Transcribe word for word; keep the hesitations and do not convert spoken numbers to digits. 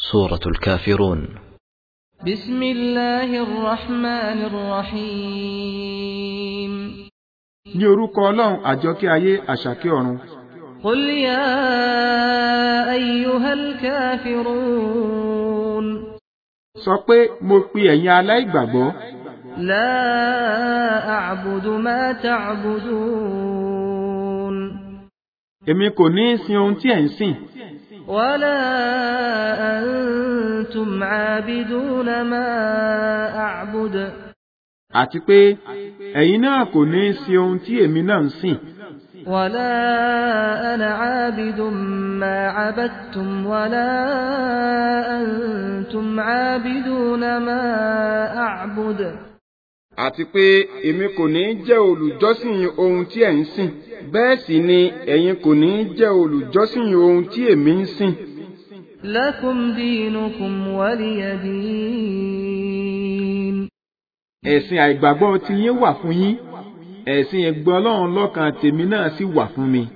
سورة الكافرون. بسم الله الرحمن الرحيم. ní orúkọ Ọlọ́run àjọkẹ́ ayé àṣàkẹ́ ọ̀run. قل يا أيها الكافرون. sọ pé mo pe ẹ̀yin aláìgbàgbọ́. لا أعبد ما تعبدون. èmi kò ní sin ohun tí ẹ̀ ń sìn. ولا أنتم عابدون ما أعبد. àti pé ẹ̀yin náà kò ní sin ohun tí èmi náà ń sìn. ولا أنا عابد ما عبدتم ولا أنتم عابدون ما أعبد. àti pé èmi kò ní jẹ́ olùjọ́sìn ohun tí ẹ̀ ń sìn, bẹ́ẹ̀ sì ni ẹ̀yin kò ní jẹ́ olùjọ́sìn ohun tí èmi ń sìn. لكم دينكم ولي دين. ẹ̀sìn àìgbàgbọ́ ti yín wà fún yín, ẹ̀sìn ìgbọ́ Ọlọ́run lọ́kan tèmi náà sì wà fún mi.